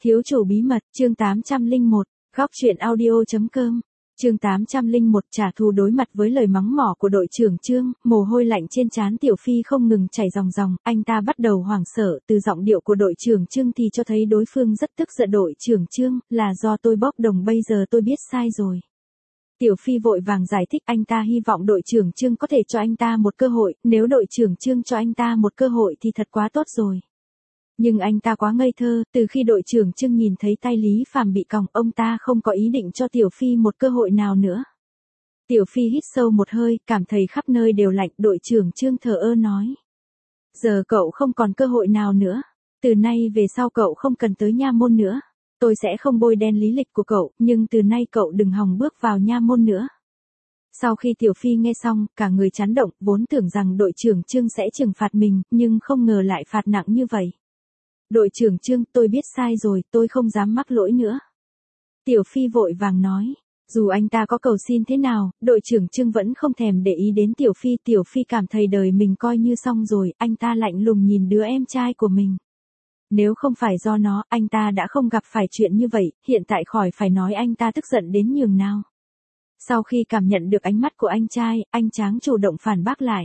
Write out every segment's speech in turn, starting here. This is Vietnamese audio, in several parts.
Thiếu chủ bí mật, chương 801, góc truyện audio.com. Chương 801 trả thù. Đối mặt với lời mắng mỏ của đội trưởng Trương, mồ hôi lạnh trên trán Tiểu Phi không ngừng chảy ròng ròng, anh ta bắt đầu hoảng sợ. Từ giọng điệu của đội trưởng Trương thì cho thấy đối phương rất tức giận. Đội trưởng Trương, là do tôi bốc đồng, bây giờ tôi biết sai rồi. Tiểu Phi vội vàng giải thích, anh ta hy vọng đội trưởng Trương có thể cho anh ta một cơ hội, nếu đội trưởng Trương cho anh ta một cơ hội thì thật quá tốt rồi. Nhưng anh ta quá ngây thơ, từ khi đội trưởng Trương nhìn thấy tay Lý Phàm bị còng, ông ta không có ý định cho Tiểu Phi một cơ hội nào nữa. Tiểu Phi hít sâu một hơi, cảm thấy khắp nơi đều lạnh. Đội trưởng Trương thờ ơ nói: giờ cậu không còn cơ hội nào nữa. Từ nay về sau cậu không cần tới nha môn nữa. Tôi sẽ không bôi đen lý lịch của cậu, nhưng từ nay cậu đừng hòng bước vào nha môn nữa. Sau khi Tiểu Phi nghe xong, cả người chấn động, vốn tưởng rằng đội trưởng Trương sẽ trừng phạt mình, nhưng không ngờ lại phạt nặng như vậy. Đội trưởng Trương, tôi biết sai rồi, tôi không dám mắc lỗi nữa. Tiểu Phi vội vàng nói. Dù anh ta có cầu xin thế nào, đội trưởng Trương vẫn không thèm để ý đến Tiểu Phi. Tiểu Phi cảm thấy đời mình coi như xong rồi, anh ta lạnh lùng nhìn đứa em trai của mình. Nếu không phải do nó, anh ta đã không gặp phải chuyện như vậy, hiện tại khỏi phải nói anh ta tức giận đến nhường nào. Sau khi cảm nhận được ánh mắt của anh trai, anh Tráng chủ động phản bác lại.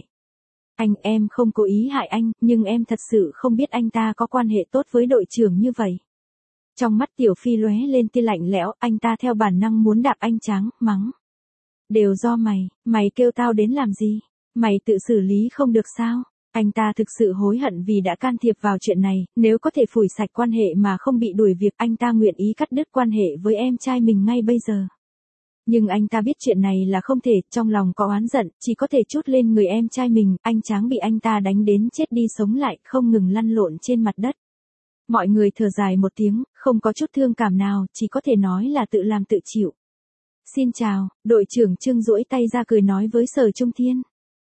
Em không cố ý hại anh, nhưng em thật sự không biết anh ta có quan hệ tốt với đội trưởng như vậy. Trong mắt Tiểu Phi lóe lên tia lạnh lẽo, anh ta theo bản năng muốn đạp anh Tráng, mắng. Đều do mày kêu tao đến làm gì? Mày tự xử lý không được sao? Anh ta thực sự hối hận vì đã can thiệp vào chuyện này, nếu có thể phủi sạch quan hệ mà không bị đuổi việc, anh ta nguyện ý cắt đứt quan hệ với em trai mình ngay bây giờ. Nhưng anh ta biết chuyện này là không thể, trong lòng có oán giận, chỉ có thể trút lên người em trai mình. Anh Tráng bị anh ta đánh đến chết đi sống lại, không ngừng lăn lộn trên mặt đất. Mọi người thở dài một tiếng, không có chút thương cảm nào, chỉ có thể nói là tự làm tự chịu. Xin chào, đội trưởng Trương duỗi tay ra cười nói với Sở Trung Thiên.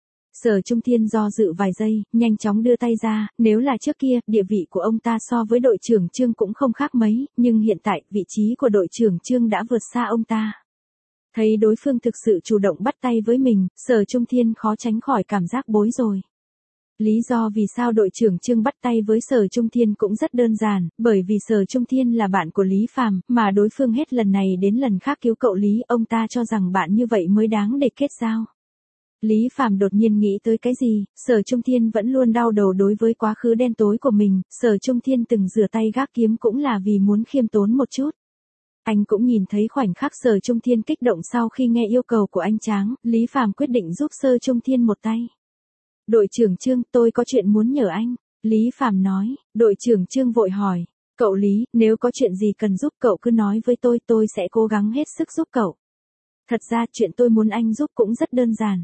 Sở Trung Thiên do dự vài giây, nhanh chóng đưa tay ra. Nếu là trước kia, địa vị của ông ta so với đội trưởng Trương cũng không khác mấy, nhưng hiện tại, vị trí của đội trưởng Trương đã vượt xa ông ta. Thấy đối phương thực sự chủ động bắt tay với mình, Sở Trung Thiên khó tránh khỏi cảm giác bối rối. Lý do vì sao đội trưởng Trương bắt tay với Sở Trung Thiên cũng rất đơn giản, bởi vì Sở Trung Thiên là bạn của Lý Phàm, mà đối phương hết lần này đến lần khác cứu cậu Lý, ông ta cho rằng bạn như vậy mới đáng để kết giao. Lý Phàm đột nhiên nghĩ tới cái gì, Sở Trung Thiên vẫn luôn đau đầu đối với quá khứ đen tối của mình, Sở Trung Thiên từng rửa tay gác kiếm cũng là vì muốn khiêm tốn một chút. Anh cũng nhìn thấy khoảnh khắc Sở Trung Thiên kích động sau khi nghe yêu cầu của anh Tráng, Lý Phàm quyết định giúp Sở Trung Thiên một tay. Đội trưởng Trương, tôi có chuyện muốn nhờ anh. Lý Phàm nói. Đội trưởng Trương vội hỏi. Cậu Lý, nếu có chuyện gì cần giúp cậu cứ nói với tôi sẽ cố gắng hết sức giúp cậu. Thật ra chuyện tôi muốn anh giúp cũng rất đơn giản.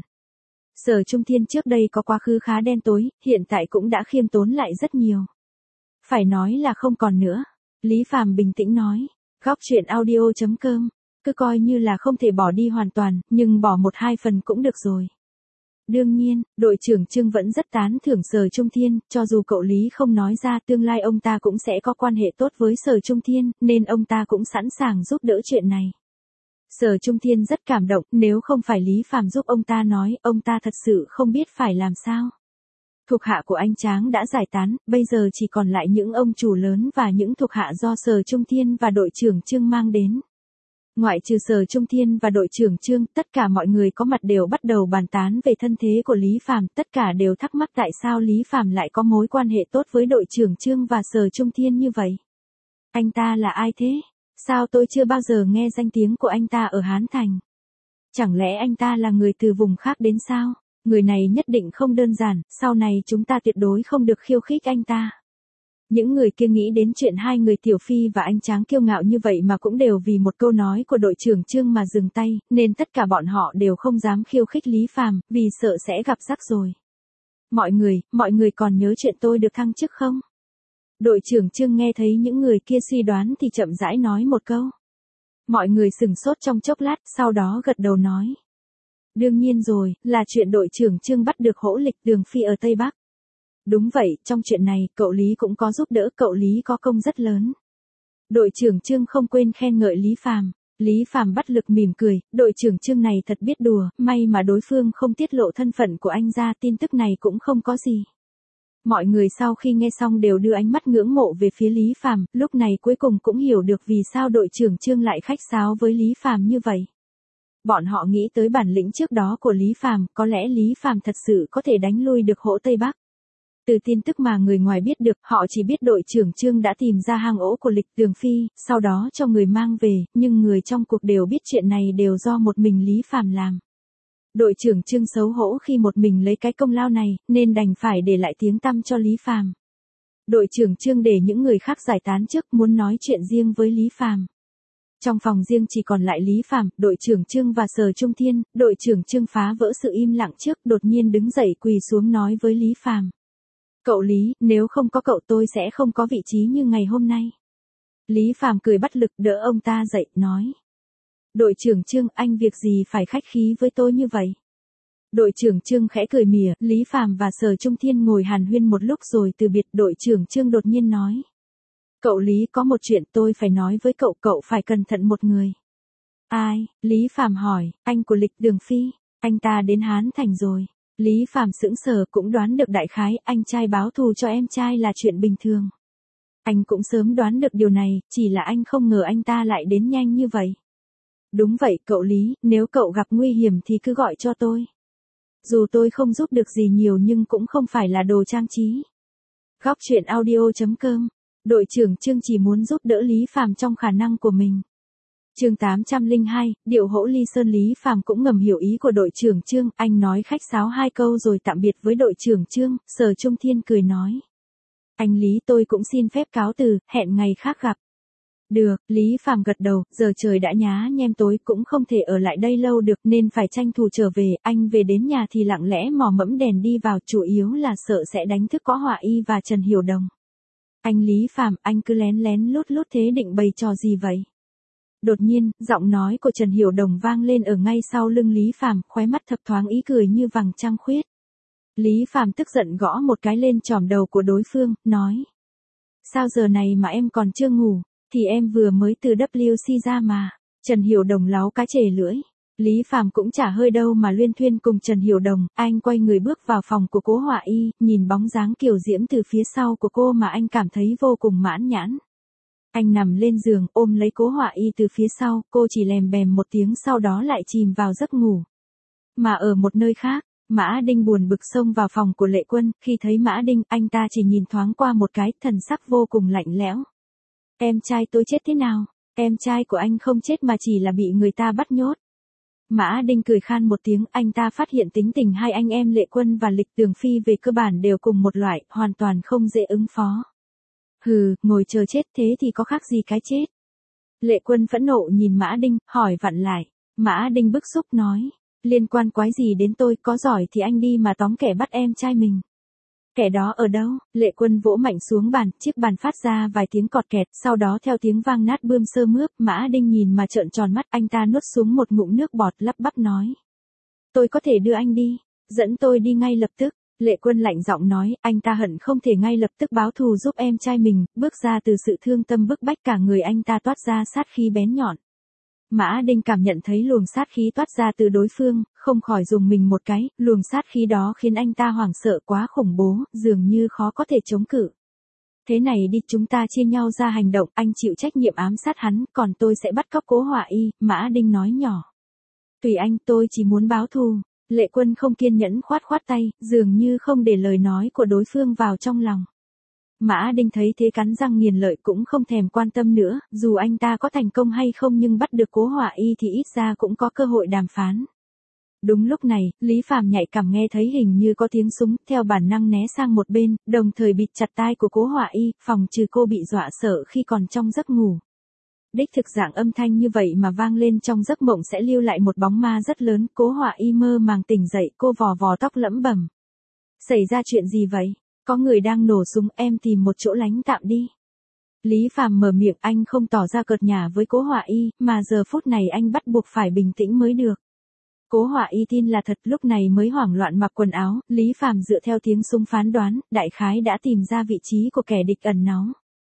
Sở Trung Thiên trước đây có quá khứ khá đen tối, hiện tại cũng đã khiêm tốn lại rất nhiều. Phải nói là không còn nữa. Lý Phàm bình tĩnh nói. Góc truyện audio.com. Cứ coi như là không thể bỏ đi hoàn toàn, nhưng bỏ 1-2 phần cũng được rồi. Đương nhiên, đội trưởng Trương vẫn rất tán thưởng Sở Trung Thiên, cho dù cậu Lý không nói ra, tương lai ông ta cũng sẽ có quan hệ tốt với Sở Trung Thiên, nên ông ta cũng sẵn sàng giúp đỡ chuyện này. Sở Trung Thiên rất cảm động, nếu không phải Lý Phàm giúp ông ta nói, ông ta thật sự không biết phải làm sao. Thuộc hạ của anh Tráng đã giải tán, bây giờ chỉ còn lại những ông chủ lớn và những thuộc hạ do Sở Trung Thiên và đội trưởng Trương mang đến. Ngoại trừ Sở Trung Thiên và đội trưởng Trương, tất cả mọi người có mặt đều bắt đầu bàn tán về thân thế của Lý Phàm, tất cả đều thắc mắc tại sao Lý Phàm lại có mối quan hệ tốt với đội trưởng Trương và Sở Trung Thiên như vậy. Anh ta là ai thế? Sao tôi chưa bao giờ nghe danh tiếng của anh ta ở Hán Thành? Chẳng lẽ anh ta là người từ vùng khác đến sao? Người này nhất định không đơn giản, sau này chúng ta tuyệt đối không được khiêu khích anh ta. Những người kia nghĩ đến chuyện hai người Tiểu Phi và anh Tráng kiêu ngạo như vậy mà cũng đều vì một câu nói của đội trưởng Trương mà dừng tay, nên tất cả bọn họ đều không dám khiêu khích Lý Phàm, vì sợ sẽ gặp rắc rối. Mọi người còn nhớ chuyện tôi được thăng chức không? Đội trưởng Trương nghe thấy những người kia suy đoán thì chậm rãi nói một câu. Mọi người sửng sốt trong chốc lát, sau đó gật đầu nói. Đương nhiên rồi, là chuyện đội trưởng Trương bắt được hỗ lịch Đường Phi ở Tây Bắc. Đúng vậy, trong chuyện này, cậu Lý cũng có giúp đỡ, cậu Lý có công rất lớn. Đội trưởng Trương không quên khen ngợi Lý Phàm. Lý Phàm bắt lực mỉm cười, đội trưởng Trương này thật biết đùa, may mà đối phương không tiết lộ thân phận của anh ra, tin tức này cũng không có gì. Mọi người sau khi nghe xong đều đưa ánh mắt ngưỡng mộ về phía Lý Phàm, lúc này cuối cùng cũng hiểu được vì sao đội trưởng Trương lại khách sáo với Lý Phàm như vậy. Bọn họ nghĩ tới bản lĩnh trước đó của Lý Phàm, có lẽ Lý Phàm thật sự có thể đánh lui được Hỗ Tây Bắc. Từ tin tức mà người ngoài biết được, họ chỉ biết đội trưởng Trương đã tìm ra hang ổ của Lịch Tường Phi, sau đó cho người mang về, nhưng người trong cuộc đều biết chuyện này đều do một mình Lý Phàm làm. Đội trưởng Trương xấu hổ khi một mình lấy cái công lao này, nên đành phải để lại tiếng tăm cho Lý Phàm. Đội trưởng Trương để những người khác giải tán trước, muốn nói chuyện riêng với Lý Phàm. Trong phòng riêng chỉ còn lại Lý Phàm, đội trưởng Trương và Sở Trung Thiên, đội trưởng Trương phá vỡ sự im lặng trước, đột nhiên đứng dậy quỳ xuống nói với Lý Phàm. Cậu Lý, nếu không có cậu tôi sẽ không có vị trí như ngày hôm nay. Lý Phàm cười bắt lực đỡ ông ta dậy, nói. Đội trưởng Trương, anh việc gì phải khách khí với tôi như vậy? Đội trưởng Trương khẽ cười mỉa, Lý Phàm và Sở Trung Thiên ngồi hàn huyên một lúc rồi từ biệt, đội trưởng Trương đột nhiên nói. Cậu Lý, có một chuyện tôi phải nói với cậu, cậu phải cẩn thận một người. Ai? Lý Phàm hỏi, anh của Lịch Đường Phi, anh ta đến Hán Thành rồi. Lý Phàm sững sờ, cũng đoán được đại khái, anh trai báo thù cho em trai là chuyện bình thường. Anh cũng sớm đoán được điều này, chỉ là anh không ngờ anh ta lại đến nhanh như vậy. Đúng vậy cậu Lý, nếu cậu gặp nguy hiểm thì cứ gọi cho tôi. Dù tôi không giúp được gì nhiều nhưng cũng không phải là đồ trang trí. Góc truyện audio.com. Đội trưởng Trương chỉ muốn giúp đỡ Lý Phàm trong khả năng của mình. Chương 802, điệu hỗ ly sơn. Lý Phàm cũng ngầm hiểu ý của đội trưởng Trương, anh nói khách sáo hai câu rồi tạm biệt với đội trưởng Trương. Sở Trung Thiên cười nói. Anh Lý, tôi cũng xin phép cáo từ, hẹn ngày khác gặp. Được, Lý Phàm gật đầu, giờ trời đã nhá nhem tối, cũng không thể ở lại đây lâu được nên phải tranh thủ trở về. Anh về đến nhà thì lặng lẽ mò mẫm đèn đi vào, chủ yếu là sợ sẽ đánh thức Có Họa Y và Trần Hiểu Đồng. Anh Lý Phàm, anh cứ lén lén lút lút thế định bày trò gì vậy? Đột nhiên, giọng nói của Trần Hiểu Đồng vang lên ở ngay sau lưng Lý Phàm, khóe mắt thập thoáng ý cười như vầng trăng khuyết. Lý Phàm tức giận gõ một cái lên chòm đầu của đối phương, nói. Sao giờ này mà em còn chưa ngủ, thì em vừa mới từ WC ra mà. Trần Hiểu Đồng láu cá chề lưỡi. Lý Phàm cũng chả hơi đâu mà luyên thuyên cùng Trần Hiểu Đồng, anh quay người bước vào phòng của Cố Họa Y, nhìn bóng dáng kiều diễm từ phía sau của cô mà anh cảm thấy vô cùng mãn nhãn. Anh nằm lên giường, ôm lấy Cố Họa Y từ phía sau, cô chỉ lèm bèm một tiếng sau đó lại chìm vào giấc ngủ. Mà ở một nơi khác, Mã Đinh buồn bực xông vào phòng của Lệ Quân, khi thấy Mã Đinh, anh ta chỉ nhìn thoáng qua một cái, thần sắc vô cùng lạnh lẽo. Em trai tôi chết thế nào? Em trai của anh không chết mà chỉ là bị người ta bắt nhốt. Mã Đinh cười khan một tiếng, anh ta phát hiện tính tình hai anh em Lệ Quân và Lịch Tường Phi về cơ bản đều cùng một loại, hoàn toàn không dễ ứng phó. Hừ, ngồi chờ chết thế thì có khác gì cái chết. Lệ Quân phẫn nộ nhìn Mã Đinh, hỏi vặn lại. Mã Đinh bức xúc nói, liên quan quái gì đến tôi, có giỏi thì anh đi mà tóm kẻ bắt em trai mình. Kẻ đó ở đâu? Lệ Quân vỗ mạnh xuống bàn, chiếc bàn phát ra vài tiếng cọt kẹt, sau đó theo tiếng vang nát bươm sơ mướp, Mã Đinh nhìn mà trợn tròn mắt, anh ta nuốt xuống một ngụm nước bọt, lắp bắp nói. Tôi có thể đưa anh đi, dẫn tôi đi ngay lập tức. Lệ Quân lạnh giọng nói, anh ta hận không thể ngay lập tức báo thù giúp em trai mình, bước ra từ sự thương tâm bức bách, cả người anh ta toát ra sát khí bén nhọn. Mã Đinh cảm nhận thấy luồng sát khí toát ra từ đối phương, không khỏi dùng mình một cái, luồng sát khí đó khiến anh ta hoảng sợ quá khủng bố, dường như khó có thể chống cự. Thế này đi, chúng ta chia nhau ra hành động, anh chịu trách nhiệm ám sát hắn, còn tôi sẽ bắt cóc Cố Họa Y, Mã Đinh nói nhỏ. Tùy anh, tôi chỉ muốn báo thù. Lệ Quân không kiên nhẫn khoát khoát tay, dường như không để lời nói của đối phương vào trong lòng. Mã Đinh thấy thế cắn răng nghiền lợi cũng không thèm quan tâm nữa, dù anh ta có thành công hay không nhưng bắt được Cố Họa Y thì ít ra cũng có cơ hội đàm phán. Đúng lúc này, Lý Phàm nhạy cảm nghe thấy hình như có tiếng súng, theo bản năng né sang một bên, đồng thời bịt chặt tai của Cố Họa Y, phòng trừ cô bị dọa sợ khi còn trong giấc ngủ. Đích thực dạng âm thanh như vậy mà vang lên trong giấc mộng sẽ lưu lại một bóng ma rất lớn. Cố Họa Y mơ màng tỉnh dậy, cô vò vò tóc lẫm bẩm. Xảy ra chuyện gì vậy? Có người đang nổ súng, em tìm một chỗ lánh tạm đi. Lý Phàm mở miệng, anh không tỏ ra cợt nhả với Cố Họa Y, mà giờ phút này anh bắt buộc phải bình tĩnh mới được. Cố Họa Y tin là thật, lúc này mới hoảng loạn mặc quần áo. Lý Phàm dựa theo tiếng súng phán đoán, đại khái đã tìm ra vị trí của kẻ địch ẩn náu.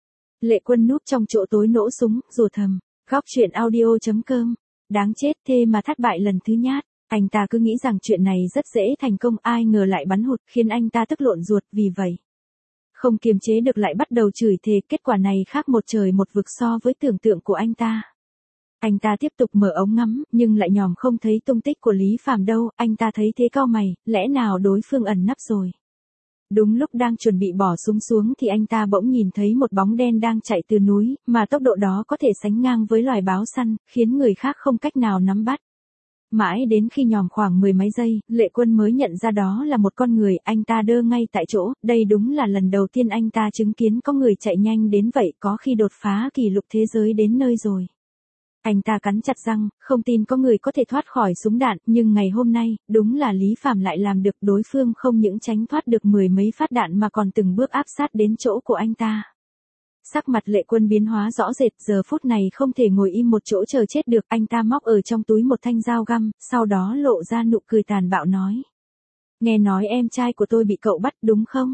Lệ Quân núp trong chỗ tối nổ súng, rủa thầm. Góc truyện audio.com. Đáng chết, thế mà thất bại lần thứ nhát. Anh ta cứ nghĩ rằng chuyện này rất dễ thành công, ai ngờ lại bắn hụt, khiến anh ta tức lộn ruột, vì vậy Không kiềm chế được lại bắt đầu chửi thề, kết quả này khác một trời một vực so với tưởng tượng của anh ta. Anh ta tiếp tục mở ống ngắm, nhưng lại nhòm không thấy tung tích của Lý Phàm đâu, anh ta thấy thế cau mày, lẽ nào đối phương ẩn nấp rồi. Đúng lúc đang chuẩn bị bỏ súng xuống thì anh ta bỗng nhìn thấy một bóng đen đang chạy từ núi, mà tốc độ đó có thể sánh ngang với loài báo săn, khiến người khác không cách nào nắm bắt. Mãi đến khi nhòm khoảng 10 mấy giây, Lệ Quân mới nhận ra đó là một con người, anh ta đơ ngay tại chỗ, đây đúng là lần đầu tiên anh ta chứng kiến có người chạy nhanh đến vậy, có khi đột phá kỷ lục thế giới đến nơi rồi. Anh ta cắn chặt răng, không tin có người có thể thoát khỏi súng đạn, nhưng ngày hôm nay, đúng là Lý Phàm lại làm được, đối phương không những tránh thoát được 10 mấy phát đạn mà còn từng bước áp sát đến chỗ của anh ta. Sắc mặt Lệ Quân biến hóa rõ rệt, giờ phút này không thể ngồi im một chỗ chờ chết được, anh ta móc ở trong túi một thanh dao găm, sau đó lộ ra nụ cười tàn bạo nói. Nghe nói em trai của tôi bị cậu bắt đúng không?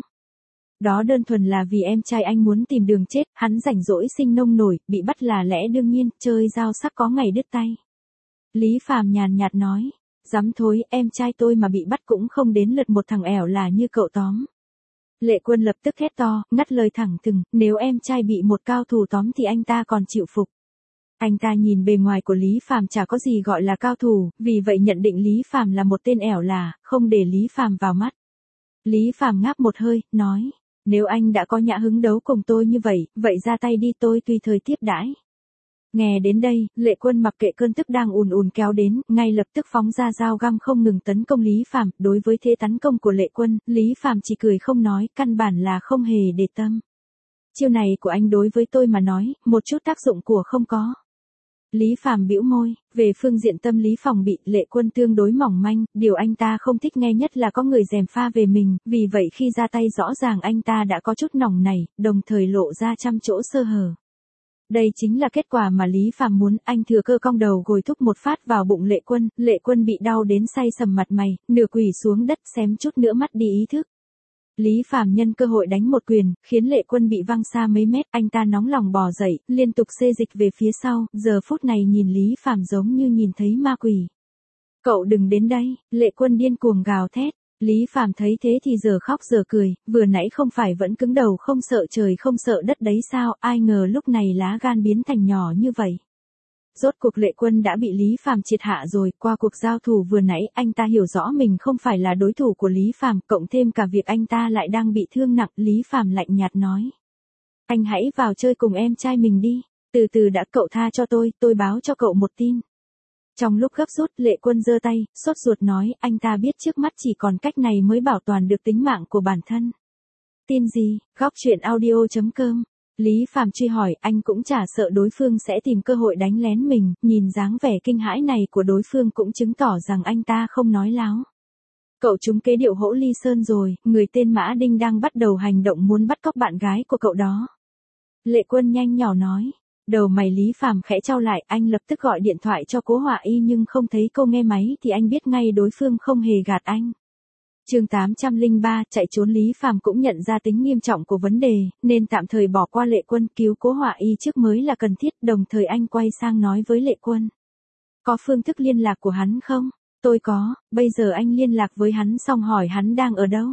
Đó đơn thuần là vì em trai anh muốn tìm đường chết, hắn rảnh rỗi sinh nông nổi, bị bắt là lẽ đương nhiên, chơi dao sắc có ngày đứt tay. Lý Phàm nhàn nhạt nói, dám thối, em trai tôi mà bị bắt cũng không đến lượt một thằng ẻo là như cậu tóm. Lệ Quân lập tức hét to, ngắt lời thẳng thừng, nếu em trai bị một cao thủ tóm thì anh ta còn chịu phục. Anh ta nhìn bề ngoài của Lý Phàm chả có gì gọi là cao thủ, vì vậy nhận định Lý Phàm là một tên ẻo là, không để Lý Phàm vào mắt. Lý Phàm ngáp một hơi, nói, nếu anh đã có nhã hứng đấu cùng tôi như vậy, vậy ra tay đi, tôi tùy thời tiếp đãi. Nghe đến đây, Lệ Quân mặc kệ cơn tức đang ùn ùn kéo đến, ngay lập tức phóng ra dao găm không ngừng tấn công Lý Phàm. Đối với thế tấn công của Lệ Quân, Lý Phàm chỉ cười không nói, căn bản là không hề để tâm. Chiêu này của anh đối với tôi mà nói, một chút tác dụng của không có. Lý Phàm bĩu môi, về phương diện tâm lý phòng bị, Lệ Quân tương đối mỏng manh, điều anh ta không thích nghe nhất là có người gièm pha về mình, vì vậy khi ra tay rõ ràng anh ta đã có chút nòng nảy, đồng thời lộ ra trăm chỗ sơ hở. Đây chính là kết quả mà Lý Phàm muốn, anh thừa cơ cong đầu gồi thúc một phát vào bụng Lệ Quân bị đau đến say sầm mặt mày, nửa quỳ xuống đất xém chút nữa mất đi ý thức. Lý Phàm nhân cơ hội đánh một quyền, khiến Lệ Quân bị văng xa mấy mét, anh ta nóng lòng bò dậy, liên tục xê dịch về phía sau, giờ phút này nhìn Lý Phàm giống như nhìn thấy ma quỷ. Cậu đừng đến đây, Lệ Quân điên cuồng gào thét. Lý Phàm thấy thế thì giờ khóc giờ cười, vừa nãy không phải vẫn cứng đầu không sợ trời không sợ đất đấy sao, ai ngờ lúc này lá gan biến thành nhỏ như vậy. Rốt cuộc Lệ Quân đã bị Lý Phàm triệt hạ rồi, qua cuộc giao thủ vừa nãy anh ta hiểu rõ mình không phải là đối thủ của Lý Phàm, cộng thêm cả việc anh ta lại đang bị thương nặng, Lý Phàm lạnh nhạt nói. Anh hãy vào chơi cùng em trai mình đi, từ từ đã, cậu tha cho tôi báo cho cậu một tin. Trong lúc gấp rút, Lệ Quân giơ tay, sốt ruột nói, anh ta biết trước mắt chỉ còn cách này mới bảo toàn được tính mạng của bản thân. Tin gì? Góc truyện audio.com. Lý Phàm truy hỏi, anh cũng chả sợ đối phương sẽ tìm cơ hội đánh lén mình, nhìn dáng vẻ kinh hãi này của đối phương cũng chứng tỏ rằng anh ta không nói láo. Cậu trúng kế điệu Hỗ Ly Sơn rồi, người tên Mã Đinh đang bắt đầu hành động muốn bắt cóc bạn gái của cậu đó. Lệ Quân nhanh nhỏ nói. Đầu mày Lý Phàm khẽ chau lại, anh lập tức gọi điện thoại cho Cố Họa Y nhưng không thấy cô nghe máy thì anh biết ngay đối phương không hề gạt anh. Chương 803, chạy trốn. Lý Phàm cũng nhận ra tính nghiêm trọng của vấn đề, nên tạm thời bỏ qua Lệ Quân, cứu Cố Họa Y trước mới là cần thiết, đồng thời anh quay sang nói với Lệ Quân. Có phương thức liên lạc của hắn không? Tôi có, bây giờ anh liên lạc với hắn xong hỏi hắn đang ở đâu.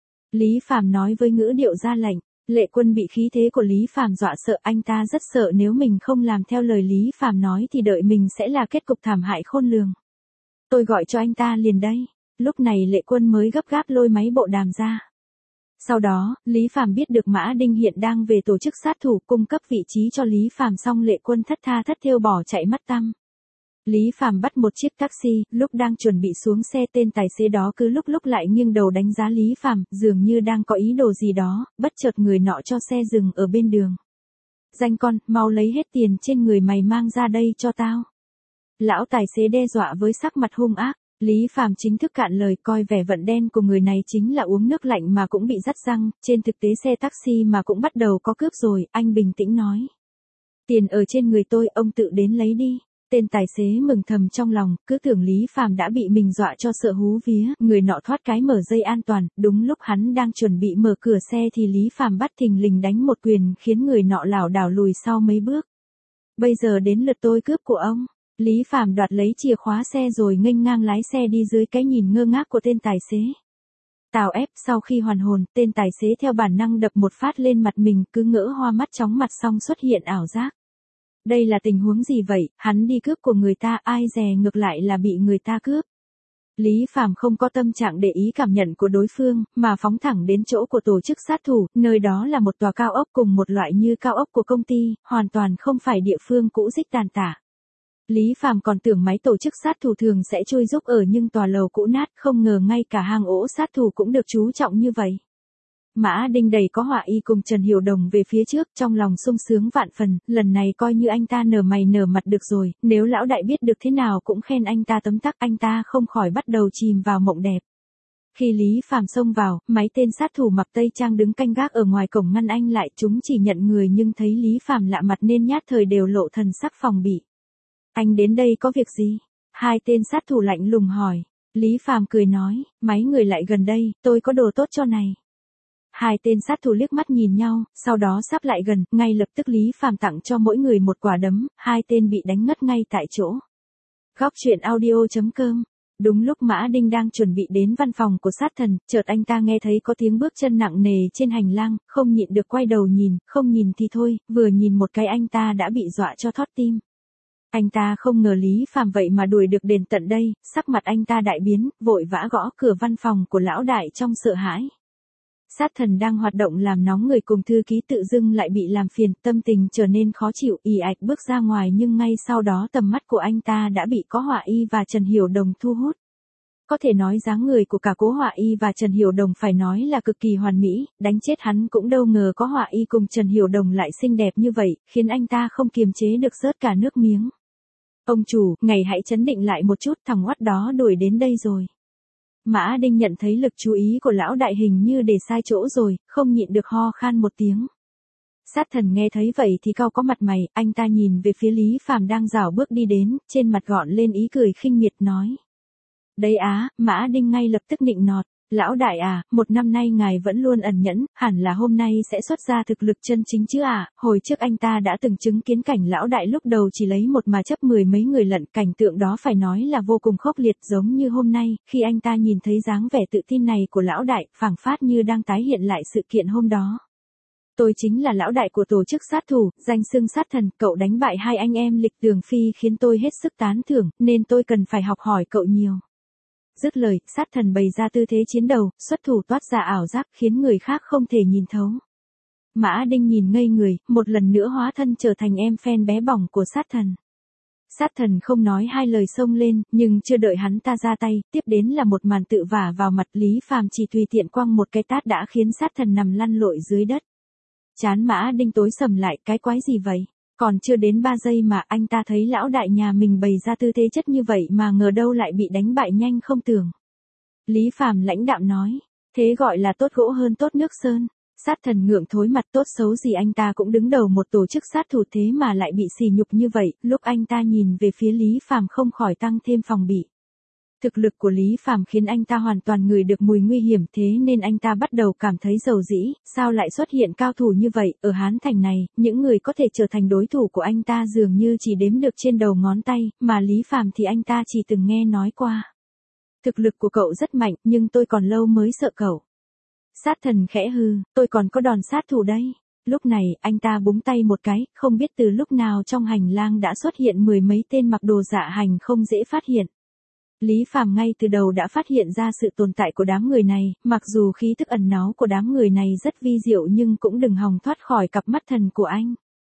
Lý Phàm nói với ngữ điệu ra lệnh. Lệ Quân bị khí thế của Lý Phàm dọa sợ, anh ta rất sợ nếu mình không làm theo lời Lý Phàm nói thì đợi mình sẽ là kết cục thảm hại khôn lường. Tôi gọi cho anh ta liền đây. Lúc này Lệ Quân mới gấp gáp lôi máy bộ đàm ra. Sau đó, Lý Phàm biết được Mã Đinh hiện đang về tổ chức sát thủ, cung cấp vị trí cho Lý Phàm xong Lệ Quân thất tha thất thểu bỏ chạy mất tăm. Lý Phàm bắt một chiếc taxi, lúc đang chuẩn bị xuống xe tên tài xế đó cứ lúc lại nghiêng đầu đánh giá Lý Phàm, dường như đang có ý đồ gì đó, bất chợt người nọ cho xe dừng ở bên đường. Danh con, mau lấy hết tiền trên người mày mang ra đây cho tao. Lão tài xế đe dọa với sắc mặt hung ác. Lý Phàm chính thức cạn lời, coi vẻ vận đen của người này chính là uống nước lạnh mà cũng bị rắt răng, trên thực tế xe taxi mà cũng bắt đầu có cướp rồi, anh bình tĩnh nói. Tiền ở trên người tôi, ông tự đến lấy đi. Tên tài xế mừng thầm trong lòng, cứ tưởng Lý Phàm đã bị mình dọa cho sợ hú vía, người nọ thoát cái mở dây an toàn, đúng lúc hắn đang chuẩn bị mở cửa xe thì Lý Phàm bắt thình lình đánh một quyền khiến người nọ lảo đảo lùi sau mấy bước. Bây giờ đến lượt tôi cướp của ông. Lý Phàm đoạt lấy chìa khóa xe rồi nghênh ngang lái xe đi dưới cái nhìn ngơ ngác của tên tài xế. Tào ép, sau khi hoàn hồn, tên tài xế theo bản năng đập một phát lên mặt mình, cứ ngỡ hoa mắt chóng mặt xong xuất hiện ảo giác. Đây là tình huống gì vậy, hắn đi cướp của người ta, ai dè ngược lại là bị người ta cướp. Lý Phàm không có tâm trạng để ý cảm nhận của đối phương, mà phóng thẳng đến chỗ của tổ chức sát thủ, nơi đó là một tòa cao ốc cùng một loại như cao ốc của công ty, hoàn toàn không phải địa phương cũ rích tàn tả. Lý Phàm còn tưởng máy tổ chức sát thủ thường sẽ chui rúc ở nhưng tòa lầu cũ nát, không ngờ ngay cả hang ổ sát thủ cũng được chú trọng như vậy. Mã Đinh đầy có họa y cùng Trần Hiểu Đồng về phía trước, trong lòng sung sướng vạn phần, lần này coi như anh ta nở mày nở mặt được rồi, nếu lão đại biết được thế nào cũng khen anh ta tấm tắc, anh ta không khỏi bắt đầu chìm vào mộng đẹp. Khi Lý Phàm xông vào, mấy tên sát thủ mặc tây trang đứng canh gác ở ngoài cổng ngăn anh lại, chúng chỉ nhận người nhưng thấy Lý Phàm lạ mặt nên nhát thời đều lộ thần sắc phòng bị. Anh đến đây có việc gì? Hai tên sát thủ lạnh lùng hỏi. Lý Phàm cười nói, mấy người lại gần đây, tôi có đồ tốt cho này. Hai tên sát thủ liếc mắt nhìn nhau, sau đó sắp lại gần, ngay lập tức Lý Phàm tặng cho mỗi người một quả đấm, hai tên bị đánh ngất ngay tại chỗ. Góc truyện audio.com. Đúng lúc Mã Đinh đang chuẩn bị đến văn phòng của sát thần, chợt anh ta nghe thấy có tiếng bước chân nặng nề trên hành lang, không nhịn được quay đầu nhìn, không nhìn thì thôi, vừa nhìn một cái anh ta đã bị dọa cho thót tim. Anh ta không ngờ Lý Phàm vậy mà đuổi được đến tận đây, sắc mặt anh ta đại biến, vội vã gõ cửa văn phòng của lão đại trong sợ hãi. Sát thần đang hoạt động làm nóng người cùng thư ký tự dưng lại bị làm phiền, tâm tình trở nên khó chịu, ì ạch bước ra ngoài nhưng ngay sau đó tầm mắt của anh ta đã bị Cố Họa Y và Trần Hiểu Đồng thu hút. Có thể nói dáng người của cả Cố Họa Y và Trần Hiểu Đồng phải nói là cực kỳ hoàn mỹ, đánh chết hắn cũng đâu ngờ Cố Họa Y cùng Trần Hiểu Đồng lại xinh đẹp như vậy, khiến anh ta không kiềm chế được rớt cả nước miếng. Ông chủ, ngài hãy trấn định lại một chút, thằng oắt đó đuổi đến đây rồi. Mã Đinh nhận thấy lực chú ý của lão đại hình như để sai chỗ rồi, không nhịn được ho khan một tiếng. Sát thần nghe thấy vậy thì cau có mặt mày, anh ta nhìn về phía Lý Phàm đang rảo bước đi đến, trên mặt gọn lên ý cười khinh miệt nói. Đấy á, Mã Đinh ngay lập tức nịnh nọt. Lão đại à, một năm nay ngài vẫn luôn ẩn nhẫn, hẳn là hôm nay sẽ xuất ra thực lực chân chính chứ à, hồi trước anh ta đã từng chứng kiến cảnh lão đại lúc đầu chỉ lấy một mà chấp mười mấy người lận, cảnh tượng đó phải nói là vô cùng khốc liệt, giống như hôm nay, khi anh ta nhìn thấy dáng vẻ tự tin này của lão đại, phảng phất như đang tái hiện lại sự kiện hôm đó. Tôi chính là lão đại của tổ chức sát thủ, danh xưng sát thần, cậu đánh bại hai anh em Lịch Tường Phi khiến tôi hết sức tán thưởng, nên tôi cần phải học hỏi cậu nhiều. Dứt lời, sát thần bày ra tư thế chiến đầu, xuất thủ toát ra ảo giác khiến người khác không thể nhìn thấu. Mã Đinh nhìn ngây người, một lần nữa hóa thân trở thành em fan bé bỏng của sát thần. Sát thần không nói hai lời xông lên, nhưng chưa đợi hắn ta ra tay, tiếp đến là một màn tự vả vào mặt. Lý Phàm chỉ tùy tiện quăng một cái tát đã khiến sát thần nằm lăn lội dưới đất. Trán Mã Đinh tối sầm lại, cái quái gì vậy? Còn chưa đến 3 giây mà anh ta thấy lão đại nhà mình bày ra tư thế chất như vậy mà ngờ đâu lại bị đánh bại nhanh không tưởng. Lý Phàm lãnh đạm nói, thế gọi là tốt gỗ hơn tốt nước sơn. Sát thần ngượng thối mặt, tốt xấu gì anh ta cũng đứng đầu một tổ chức sát thủ thế mà lại bị sỉ nhục như vậy, lúc anh ta nhìn về phía Lý Phàm không khỏi tăng thêm phòng bị. Thực lực của Lý Phàm khiến anh ta hoàn toàn ngửi được mùi nguy hiểm, thế nên anh ta bắt đầu cảm thấy dầu dĩ, sao lại xuất hiện cao thủ như vậy, ở Hán Thành này, những người có thể trở thành đối thủ của anh ta dường như chỉ đếm được trên đầu ngón tay, mà Lý Phàm thì anh ta chỉ từng nghe nói qua. Thực lực của cậu rất mạnh, nhưng tôi còn lâu mới sợ cậu. Sát thần khẽ hư, tôi còn có đòn sát thủ đây. Lúc này, anh ta búng tay một cái, không biết từ lúc nào trong hành lang đã xuất hiện mười mấy tên mặc đồ dạ hành không dễ phát hiện. Lý Phàm ngay từ đầu đã phát hiện ra sự tồn tại của đám người này, mặc dù khí tức ẩn náu của đám người này rất vi diệu nhưng cũng đừng hòng thoát khỏi cặp mắt thần của anh.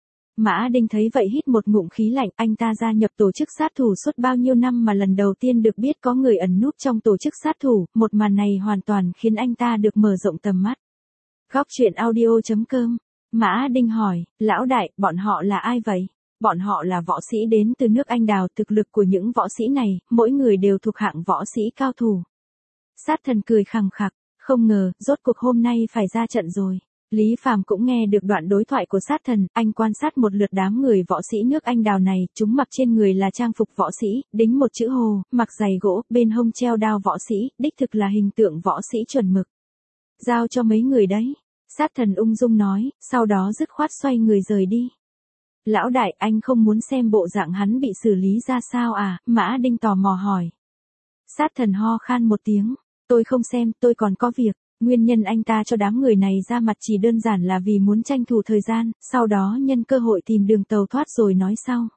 Mã Đinh thấy vậy hít một ngụm khí lạnh, anh ta gia nhập tổ chức sát thủ suốt bao nhiêu năm mà lần đầu tiên được biết có người ẩn núp trong tổ chức sát thủ, một màn này hoàn toàn khiến anh ta được mở rộng tầm mắt. Góc truyện audio.com. Mã Đinh hỏi, lão đại, bọn họ là ai vậy? Bọn họ là võ sĩ đến từ nước Anh Đào, thực lực của những võ sĩ này, mỗi người đều thuộc hạng võ sĩ cao thủ. Sát thần cười khằng khặc, không ngờ, rốt cuộc hôm nay phải ra trận rồi. Lý Phàm cũng nghe được đoạn đối thoại của sát thần, anh quan sát một lượt đám người võ sĩ nước Anh Đào này, chúng mặc trên người là trang phục võ sĩ, đính một chữ Hồ, mặc giày gỗ, bên hông treo đao võ sĩ, đích thực là hình tượng võ sĩ chuẩn mực. Giao cho mấy người đấy, sát thần ung dung nói, sau đó dứt khoát xoay người rời đi. Lão đại, anh không muốn xem bộ dạng hắn bị xử lý ra sao à? Mã Đinh tò mò hỏi. Sát thần ho khan một tiếng. Tôi không xem, tôi còn có việc. Nguyên nhân anh ta cho đám người này ra mặt chỉ đơn giản là vì muốn tranh thủ thời gian, sau đó nhân cơ hội tìm đường tàu thoát rồi nói sau.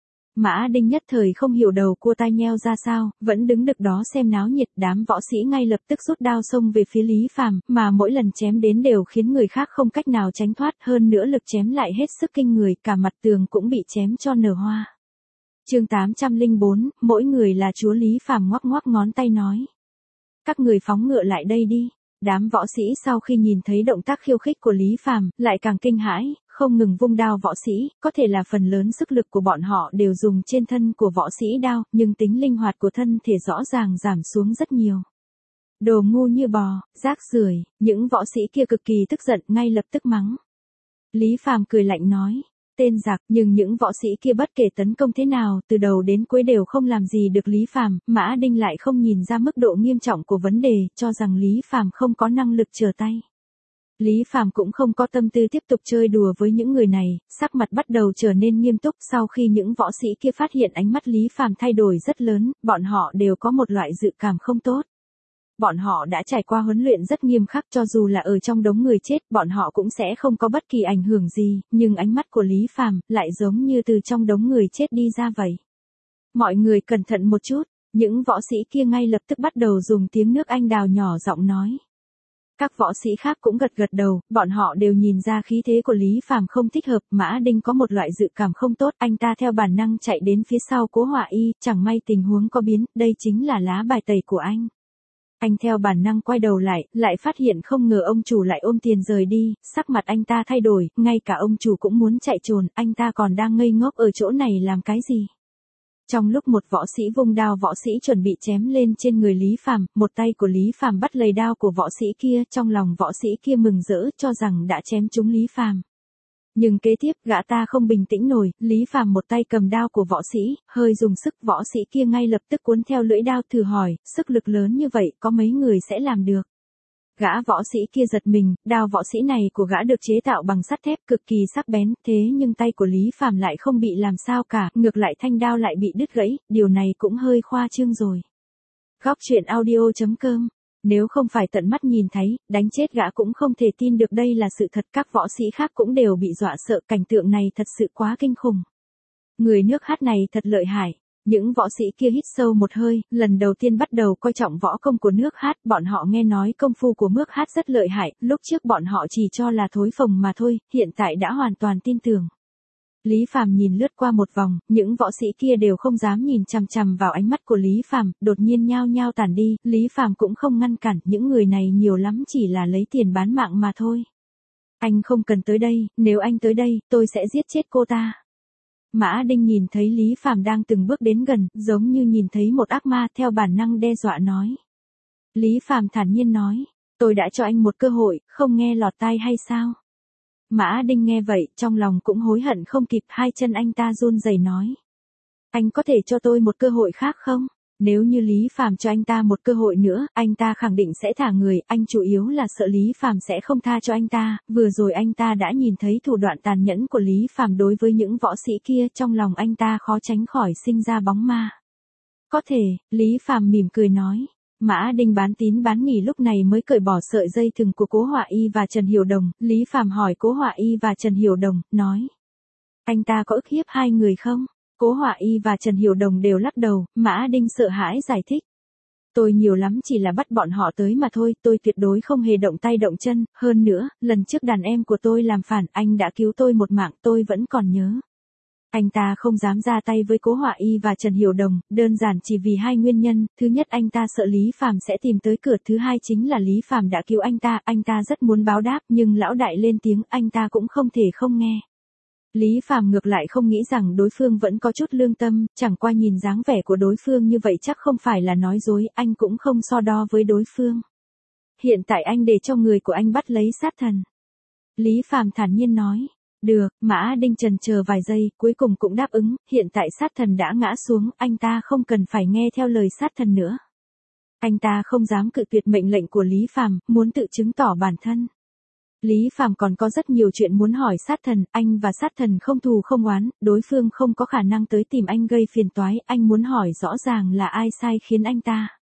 Mã Đinh nhất thời không hiểu đầu cua tai nheo ra sao, vẫn đứng đực đó xem náo nhiệt, đám võ sĩ ngay lập tức rút đao xông về phía Lý Phàm, mà mỗi lần chém đến đều khiến người khác không cách nào tránh thoát, hơn nữa lực chém lại hết sức kinh người, cả mặt tường cũng bị chém cho nở hoa. Chương 804, mỗi người là chúa. Lý Phàm ngoắc ngoắc ngón tay nói. Các người phóng ngựa lại đây đi. Đám võ sĩ sau khi nhìn thấy động tác khiêu khích của Lý Phàm, lại càng kinh hãi, không ngừng vung đao võ sĩ, có thể là phần lớn sức lực của bọn họ đều dùng trên thân của võ sĩ đao, nhưng tính linh hoạt của thân thể rõ ràng giảm xuống rất nhiều. Đồ ngu như bò, rác rưởi, những võ sĩ kia cực kỳ tức giận, ngay lập tức mắng. Lý Phàm cười lạnh nói. Tên giặc, nhưng những võ sĩ kia bất kể tấn công thế nào, từ đầu đến cuối đều không làm gì được Lý Phàm. Mã Đinh lại không nhìn ra mức độ nghiêm trọng của vấn đề, cho rằng Lý Phàm không có năng lực trở tay. Lý Phàm cũng không có tâm tư tiếp tục chơi đùa với những người này, sắc mặt bắt đầu trở nên nghiêm túc. Sau khi những võ sĩ kia phát hiện ánh mắt Lý Phàm thay đổi rất lớn, bọn họ đều có một loại dự cảm không tốt. Bọn họ đã trải qua huấn luyện rất nghiêm khắc, cho dù là ở trong đống người chết, bọn họ cũng sẽ không có bất kỳ ảnh hưởng gì, nhưng ánh mắt của Lý Phàm lại giống như từ trong đống người chết đi ra vậy. Mọi người cẩn thận một chút, những võ sĩ kia ngay lập tức bắt đầu dùng tiếng nước Anh đào nhỏ giọng nói. Các võ sĩ khác cũng gật gật đầu, bọn họ đều nhìn ra khí thế của Lý Phàm không thích hợp. Mã Đinh có một loại dự cảm không tốt, anh ta theo bản năng chạy đến phía sau Cố Họa Y, chẳng may tình huống có biến, đây chính là lá bài tẩy của anh. Anh theo bản năng quay đầu lại phát hiện không ngờ ông chủ lại ôm tiền rời đi, sắc mặt anh ta thay đổi, ngay cả ông chủ cũng muốn chạy trốn, anh ta còn đang ngây ngốc ở chỗ này làm cái gì. Trong lúc một võ sĩ vung đao võ sĩ chuẩn bị chém lên trên người Lý Phàm, một tay của Lý Phàm bắt lấy đao của võ sĩ kia, trong lòng võ sĩ kia mừng rỡ cho rằng đã chém trúng Lý Phàm. Nhưng kế tiếp gã ta không bình tĩnh nổi, Lý Phàm một tay cầm đao của võ sĩ, hơi dùng sức, võ sĩ kia ngay lập tức cuốn theo lưỡi đao, thử hỏi, sức lực lớn như vậy có mấy người sẽ làm được. Gã võ sĩ kia giật mình, đao võ sĩ này của gã được chế tạo bằng sắt thép cực kỳ sắc bén, thế nhưng tay của Lý Phàm lại không bị làm sao cả, ngược lại thanh đao lại bị đứt gãy, điều này cũng hơi khoa trương rồi. Góc truyện audio.com. Nếu không phải tận mắt nhìn thấy, đánh chết gã cũng không thể tin được đây là sự thật. Các võ sĩ khác cũng đều bị dọa sợ, cảnh tượng này thật sự quá kinh khủng. Người nước Hát này thật lợi hại. Những võ sĩ kia hít sâu một hơi, lần đầu tiên bắt đầu coi trọng võ công của nước Hát. Bọn họ nghe nói công phu của nước Hát rất lợi hại, lúc trước bọn họ chỉ cho là thối phồng mà thôi, hiện tại đã hoàn toàn tin tưởng. Lý Phàm nhìn lướt qua một vòng, những võ sĩ kia đều không dám nhìn chằm chằm vào ánh mắt của Lý Phàm, đột nhiên nhao nhao tản đi, Lý Phàm cũng không ngăn cản, những người này nhiều lắm chỉ là lấy tiền bán mạng mà thôi. Anh không cần tới đây, nếu anh tới đây, tôi sẽ giết chết cô ta. Mã Đinh nhìn thấy Lý Phàm đang từng bước đến gần, giống như nhìn thấy một ác ma, theo bản năng đe dọa nói. Lý Phàm thản nhiên nói, tôi đã cho anh một cơ hội, không nghe lọt tai hay sao? Mã Đinh nghe vậy, trong lòng cũng hối hận không kịp, hai chân anh ta run rẩy nói. Anh có thể cho tôi một cơ hội khác không? Nếu như Lý Phàm cho anh ta một cơ hội nữa, anh ta khẳng định sẽ thả người, anh chủ yếu là sợ Lý Phàm sẽ không tha cho anh ta, vừa rồi anh ta đã nhìn thấy thủ đoạn tàn nhẫn của Lý Phàm đối với những võ sĩ kia, trong lòng anh ta khó tránh khỏi sinh ra bóng ma. Có thể, Lý Phàm mỉm cười nói. Mã Đinh bán tín bán nghi lúc này mới cởi bỏ sợi dây thừng của Cố Họa Y và Trần Hiểu Đồng, Lý Phàm hỏi Cố Họa Y và Trần Hiểu Đồng, nói. Anh ta có ức hiếp hai người không? Cố Họa Y và Trần Hiểu Đồng đều lắc đầu, Mã Đinh sợ hãi giải thích. Tôi nhiều lắm chỉ là bắt bọn họ tới mà thôi, tôi tuyệt đối không hề động tay động chân, hơn nữa, lần trước đàn em của tôi làm phản, anh đã cứu tôi một mạng, tôi vẫn còn nhớ. Anh ta không dám ra tay với Cố Họa Y và Trần Hiểu Đồng, đơn giản chỉ vì hai nguyên nhân, thứ nhất anh ta sợ Lý Phàm sẽ tìm tới cửa, thứ hai chính là Lý Phàm đã cứu anh ta rất muốn báo đáp, nhưng lão đại lên tiếng, anh ta cũng không thể không nghe. Lý Phàm ngược lại không nghĩ rằng đối phương vẫn có chút lương tâm, chẳng qua nhìn dáng vẻ của đối phương như vậy chắc không phải là nói dối, anh cũng không so đo với đối phương. Hiện tại anh để cho người của anh bắt lấy sát thần. Lý Phàm thản nhiên nói. Được, Mã Đinh chần chờ vài giây, cuối cùng cũng đáp ứng, hiện tại sát thần đã ngã xuống, anh ta không cần phải nghe theo lời sát thần nữa. Anh ta không dám cự tuyệt mệnh lệnh của Lý Phàm, muốn tự chứng tỏ bản thân. Lý Phàm còn có rất nhiều chuyện muốn hỏi sát thần, anh và sát thần không thù không oán, đối phương không có khả năng tới tìm anh gây phiền toái, anh muốn hỏi rõ ràng là ai sai khiến anh ta.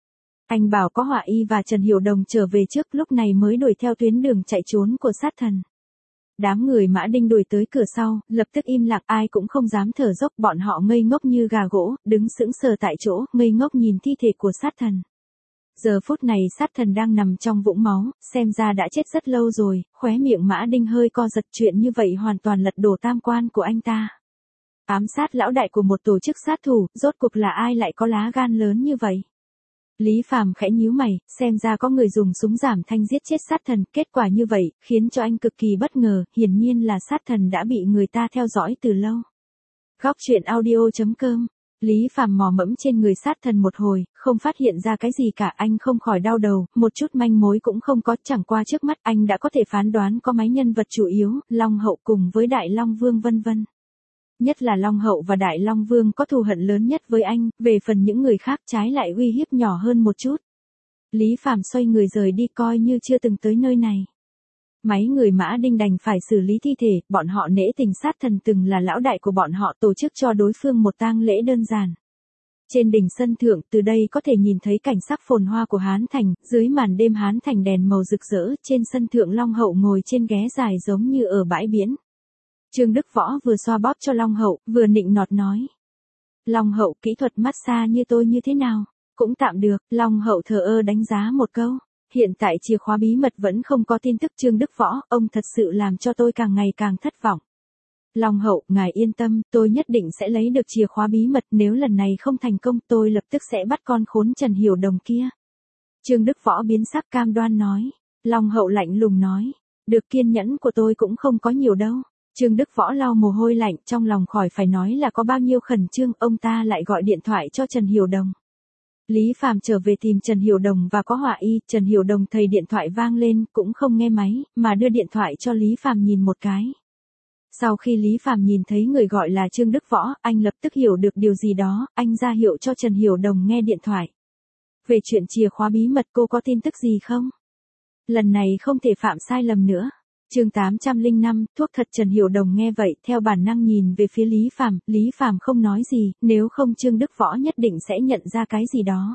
Anh bảo có Họa Y và Trần Hiểu Đồng trở về trước, lúc này mới đuổi theo tuyến đường chạy trốn của sát thần. Đám người Mã Đinh đuổi tới cửa sau, lập tức im lặng, ai cũng không dám thở dốc, bọn họ ngây ngốc như gà gỗ, đứng sững sờ tại chỗ, ngây ngốc nhìn thi thể của sát thần. Giờ phút này sát thần đang nằm trong vũng máu, xem ra đã chết rất lâu rồi, khóe miệng Mã Đinh hơi co giật, chuyện như vậy hoàn toàn lật đổ tam quan của anh ta. Ám sát lão đại của một tổ chức sát thủ, rốt cuộc là ai lại có lá gan lớn như vậy? Lý Phàm khẽ nhíu mày, xem ra có người dùng súng giảm thanh giết chết sát thần, kết quả như vậy, khiến cho anh cực kỳ bất ngờ, hiển nhiên là sát thần đã bị người ta theo dõi từ lâu. Góc truyện audio.com. Lý Phàm mò mẫm trên người sát thần một hồi, không phát hiện ra cái gì cả, anh không khỏi đau đầu, một chút manh mối cũng không có, chẳng qua trước mắt anh đã có thể phán đoán có mấy nhân vật chủ yếu, Long Hậu cùng với Đại Long Vương vân vân. Nhất là Long Hậu và Đại Long Vương có thù hận lớn nhất với anh, về phần những người khác trái lại uy hiếp nhỏ hơn một chút. Lý Phàm xoay người rời đi coi như chưa từng tới nơi này. Mấy người Mã Đinh đành phải xử lý thi thể, bọn họ nể tình sát thần từng là lão đại của bọn họ, tổ chức cho đối phương một tang lễ đơn giản. Trên đỉnh sân thượng, từ đây có thể nhìn thấy cảnh sắc phồn hoa của Hán Thành, dưới màn đêm Hán Thành đèn màu rực rỡ, trên sân thượng Long Hậu ngồi trên ghé dài giống như ở bãi biển. Trương Đức Võ vừa xoa bóp cho Long Hậu, vừa nịnh nọt nói. Long Hậu, kỹ thuật massage như tôi như thế nào? Cũng tạm được, Long Hậu thờ ơ đánh giá một câu. Hiện tại chìa khóa bí mật vẫn không có tin tức. Trương Đức Võ, ông thật sự làm cho tôi càng ngày càng thất vọng. Long Hậu, ngài yên tâm, tôi nhất định sẽ lấy được chìa khóa bí mật, nếu lần này không thành công tôi lập tức sẽ bắt con khốn Trần Hiểu Đồng kia. Trương Đức Võ biến sắc cam đoan nói. Long Hậu lạnh lùng nói. Được, kiên nhẫn của tôi cũng không có nhiều đâu. Trương Đức Võ lau mồ hôi lạnh, trong lòng khỏi phải nói là có bao nhiêu khẩn trương, ông ta lại gọi điện thoại cho Trần Hiểu Đồng. Lý Phàm trở về tìm Trần Hiểu Đồng và có Họa Y, Trần Hiểu Đồng thấy điện thoại vang lên, cũng không nghe máy, mà đưa điện thoại cho Lý Phàm nhìn một cái. Sau khi Lý Phàm nhìn thấy người gọi là Trương Đức Võ, anh lập tức hiểu được điều gì đó, anh ra hiệu cho Trần Hiểu Đồng nghe điện thoại. Về chuyện chìa khóa bí mật cô có tin tức gì không? Lần này không thể phạm sai lầm nữa. Chương 805, thuốc thật. Trần Hiểu Đồng nghe vậy, theo bản năng nhìn về phía Lý Phàm không nói gì, nếu không Trương Đức Võ nhất định sẽ nhận ra cái gì đó.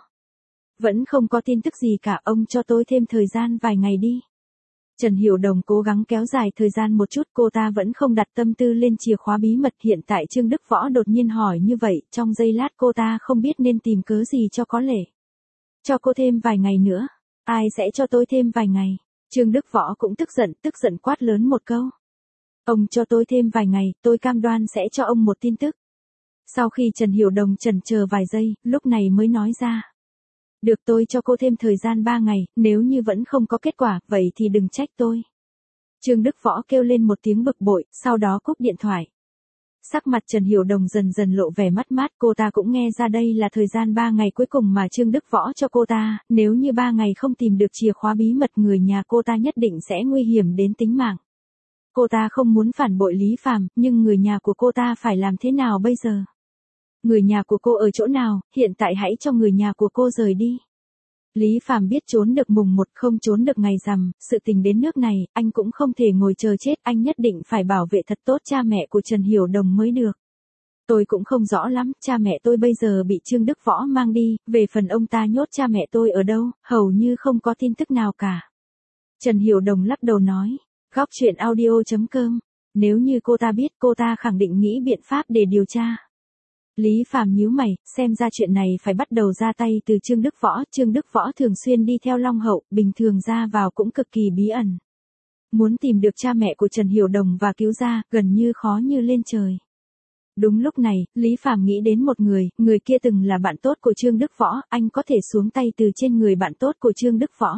Vẫn không có tin tức gì cả, ông cho tôi thêm thời gian vài ngày đi. Trần Hiểu Đồng cố gắng kéo dài thời gian một chút, cô ta vẫn không đặt tâm tư lên chìa khóa bí mật, hiện tại Trương Đức Võ đột nhiên hỏi như vậy, trong giây lát cô ta không biết nên tìm cớ gì cho có lệ. Cho cô thêm vài ngày nữa. Ai sẽ cho tôi thêm vài ngày? Trương Đức Võ cũng tức giận quát lớn một câu. Ông cho tôi thêm vài ngày, tôi cam đoan sẽ cho ông một tin tức. Sau khi Trần Hiểu Đồng chần chờ vài giây, lúc này mới nói ra. Được, tôi cho cô thêm thời gian 3 ngày, nếu như vẫn không có kết quả, vậy thì đừng trách tôi. Trương Đức Võ kêu lên một tiếng bực bội, sau đó cúp điện thoại. Sắc mặt Trần Hiểu Đồng dần dần lộ vẻ mất mát, cô ta cũng nghe ra đây là thời gian 3 ngày cuối cùng mà Trương Đức Võ cho cô ta, nếu như 3 ngày không tìm được chìa khóa bí mật người nhà cô ta nhất định sẽ nguy hiểm đến tính mạng. Cô ta không muốn phản bội Lý Phàm, nhưng người nhà của cô ta phải làm thế nào bây giờ? Người nhà của cô ở chỗ nào, hiện tại hãy cho người nhà của cô rời đi. Lý Phàm biết trốn được mùng 1 không trốn được ngày rằm, sự tình đến nước này, anh cũng không thể ngồi chờ chết, anh nhất định phải bảo vệ thật tốt cha mẹ của Trần Hiểu Đồng mới được. Tôi cũng không rõ lắm, cha mẹ tôi bây giờ bị Trương Đức Võ mang đi, về phần ông ta nhốt cha mẹ tôi ở đâu, hầu như không có tin tức nào cả. Trần Hiểu Đồng lắc đầu nói, góc truyện audio.com, nếu như cô ta biết cô ta khẳng định nghĩ biện pháp để điều tra. Lý Phàm nhíu mày, xem ra chuyện này phải bắt đầu ra tay từ Trương Đức Võ. Trương Đức Võ thường xuyên đi theo Long Hậu, bình thường ra vào cũng cực kỳ bí ẩn. Muốn tìm được cha mẹ của Trần Hiểu Đồng và cứu ra, gần như khó như lên trời. Đúng lúc này, Lý Phàm nghĩ đến một người kia từng là bạn tốt của Trương Đức Võ, anh có thể xuống tay từ trên người bạn tốt của Trương Đức Võ.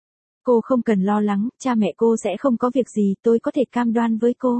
Cô không cần lo lắng, cha mẹ cô sẽ không có việc gì, tôi có thể cam đoan với cô.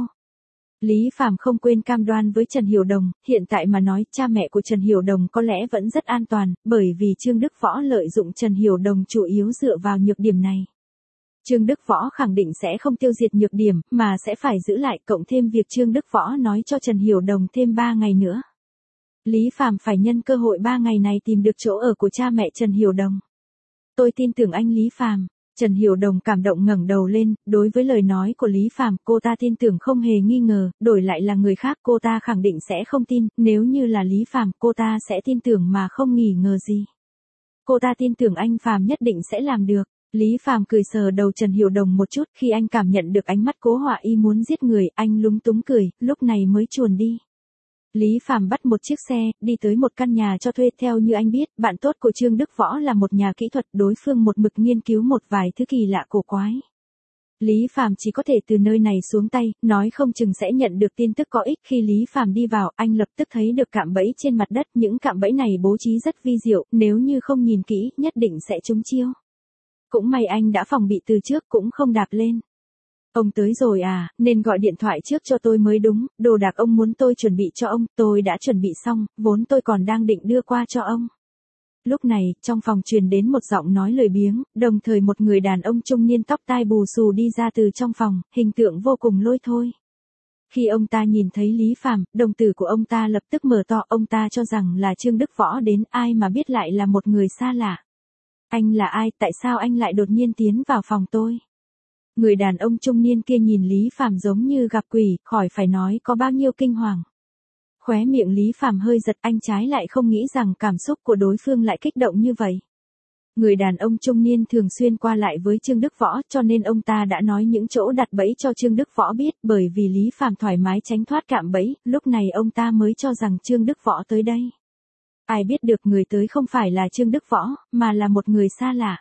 Lý Phàm không quên cam đoan với Trần Hiểu Đồng, hiện tại mà nói, cha mẹ của Trần Hiểu Đồng có lẽ vẫn rất an toàn, bởi vì Trương Đức Võ lợi dụng Trần Hiểu Đồng chủ yếu dựa vào nhược điểm này. Trương Đức Võ khẳng định sẽ không tiêu diệt nhược điểm, mà sẽ phải giữ lại, cộng thêm việc Trương Đức Võ nói cho Trần Hiểu Đồng thêm 3 ngày nữa. Lý Phàm phải nhân cơ hội 3 ngày này tìm được chỗ ở của cha mẹ Trần Hiểu Đồng. Tôi tin tưởng anh Lý Phàm. Trần Hiểu Đồng cảm động ngẩng đầu lên, đối với lời nói của Lý Phàm, cô ta tin tưởng không hề nghi ngờ, đổi lại là người khác cô ta khẳng định sẽ không tin, nếu như là Lý Phàm, cô ta sẽ tin tưởng mà không nghi ngờ gì. Cô ta tin tưởng anh Phàm nhất định sẽ làm được. Lý Phàm cười sờ đầu Trần Hiểu Đồng một chút, khi anh cảm nhận được ánh mắt Cố Họa Y muốn giết người, anh lúng túng cười, lúc này mới chuồn đi. Lý Phàm bắt một chiếc xe, đi tới một căn nhà cho thuê. Theo như anh biết, bạn tốt của Trương Đức Võ là một nhà kỹ thuật, đối phương một mực nghiên cứu một vài thứ kỳ lạ cổ quái. Lý Phàm chỉ có thể từ nơi này xuống tay, nói không chừng sẽ nhận được tin tức có ích. Khi Lý Phàm đi vào, anh lập tức thấy được cạm bẫy trên mặt đất, những cạm bẫy này bố trí rất vi diệu, nếu như không nhìn kỹ, nhất định sẽ trúng chiêu. Cũng may anh đã phòng bị từ trước, cũng không đạp lên. Ông tới rồi à, nên gọi điện thoại trước cho tôi mới đúng, đồ đạc ông muốn tôi chuẩn bị cho ông, tôi đã chuẩn bị xong, vốn tôi còn đang định đưa qua cho ông. Lúc này, trong phòng truyền đến một giọng nói lười biếng, đồng thời một người đàn ông trung niên tóc tai bù xù đi ra từ trong phòng, hình tượng vô cùng lôi thôi. Khi ông ta nhìn thấy Lý Phàm, đồng tử của ông ta lập tức mở to, ông ta cho rằng là Trương Đức Võ đến, ai mà biết lại là một người xa lạ. Anh là ai, tại sao anh lại đột nhiên tiến vào phòng tôi? Người đàn ông trung niên kia nhìn Lý Phàm giống như gặp quỷ, khỏi phải nói có bao nhiêu kinh hoàng. Khóe miệng Lý Phàm hơi giật, anh trái lại không nghĩ rằng cảm xúc của đối phương lại kích động như vậy. Người đàn ông trung niên thường xuyên qua lại với Trương Đức Võ, cho nên ông ta đã nói những chỗ đặt bẫy cho Trương Đức Võ biết, bởi vì Lý Phàm thoải mái tránh thoát cạm bẫy, lúc này ông ta mới cho rằng Trương Đức Võ tới đây. Ai biết được người tới không phải là Trương Đức Võ, mà là một người xa lạ.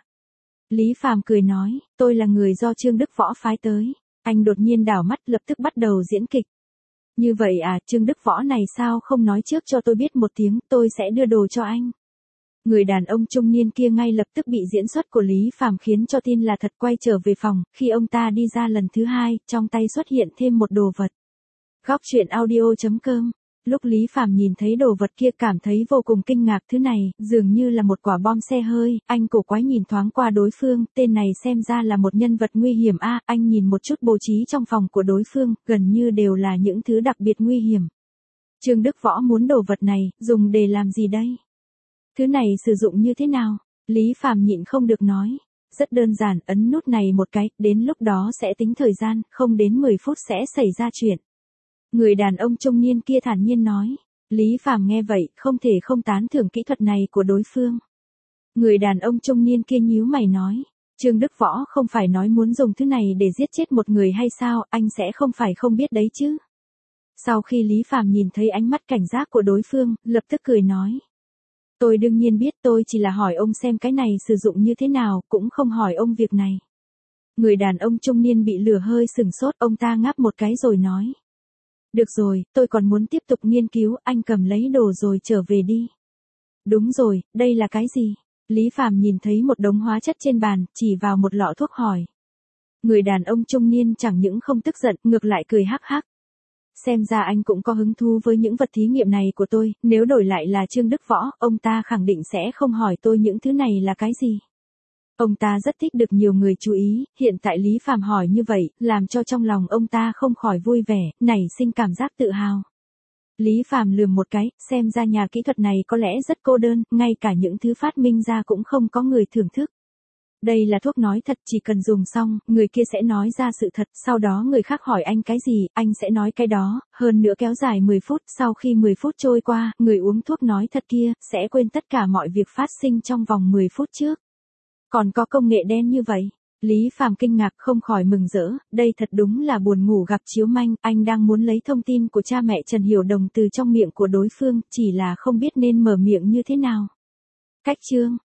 Lý Phàm cười nói, tôi là người do Trương Đức Võ phái tới. Anh đột nhiên đảo mắt, lập tức bắt đầu diễn kịch. Như vậy à, Trương Đức Võ này sao không nói trước cho tôi biết một tiếng, tôi sẽ đưa đồ cho anh. Người đàn ông trung niên kia ngay lập tức bị diễn xuất của Lý Phàm khiến cho tin là thật. Quay trở về phòng, khi ông ta đi ra lần thứ hai, trong tay xuất hiện thêm một đồ vật. Góc truyện audio.com. Lúc Lý Phàm nhìn thấy đồ vật kia cảm thấy vô cùng kinh ngạc, thứ này dường như là một quả bom xe hơi. Anh cổ quái nhìn thoáng qua đối phương, tên này xem ra là một nhân vật nguy hiểm a. Anh nhìn một chút bố trí trong phòng của đối phương, gần như đều là những thứ đặc biệt nguy hiểm. Trương Đức Võ muốn đồ vật này, dùng để làm gì đây? Thứ này sử dụng như thế nào? Lý Phàm nhịn không được nói. Rất đơn giản, ấn nút này một cái, đến lúc đó sẽ tính thời gian, không đến 10 phút sẽ xảy ra chuyện. Người đàn ông trung niên kia thản nhiên nói. Lý Phàm nghe vậy, không thể không tán thưởng kỹ thuật này của đối phương. Người đàn ông trung niên kia nhíu mày nói. Trương Đức Võ không phải nói muốn dùng thứ này để giết chết một người hay sao, anh sẽ không phải không biết đấy chứ. Sau khi Lý Phàm nhìn thấy ánh mắt cảnh giác của đối phương, lập tức cười nói. Tôi đương nhiên biết, tôi chỉ là hỏi ông xem cái này sử dụng như thế nào, cũng không hỏi ông việc này. Người đàn ông trung niên bị lửa hơi sừng sốt, ông ta ngáp một cái rồi nói. Được rồi, tôi còn muốn tiếp tục nghiên cứu, anh cầm lấy đồ rồi trở về đi. Đúng rồi, đây là cái gì? Lý Phàm nhìn thấy một đống hóa chất trên bàn, chỉ vào một lọ thuốc hỏi. Người đàn ông trung niên chẳng những không tức giận, ngược lại cười hắc hắc. Xem ra anh cũng có hứng thú với những vật thí nghiệm này của tôi, nếu đổi lại là Trương Đức Võ, ông ta khẳng định sẽ không hỏi tôi những thứ này là cái gì. Ông ta rất thích được nhiều người chú ý, hiện tại Lý Phàm hỏi như vậy, làm cho trong lòng ông ta không khỏi vui vẻ, nảy sinh cảm giác tự hào. Lý Phàm lườm một cái, xem ra nhà kỹ thuật này có lẽ rất cô đơn, ngay cả những thứ phát minh ra cũng không có người thưởng thức. Đây là thuốc nói thật, chỉ cần dùng xong, người kia sẽ nói ra sự thật, sau đó người khác hỏi anh cái gì, anh sẽ nói cái đó, hơn nữa kéo dài 10 phút, sau khi 10 phút trôi qua, người uống thuốc nói thật kia, sẽ quên tất cả mọi việc phát sinh trong vòng 10 phút trước. Còn có công nghệ đen như vậy? Lý Phàm kinh ngạc không khỏi mừng rỡ, đây thật đúng là buồn ngủ gặp chiếu manh, anh đang muốn lấy thông tin của cha mẹ Trần Hiểu Đồng từ trong miệng của đối phương, chỉ là không biết nên mở miệng như thế nào. Cách chương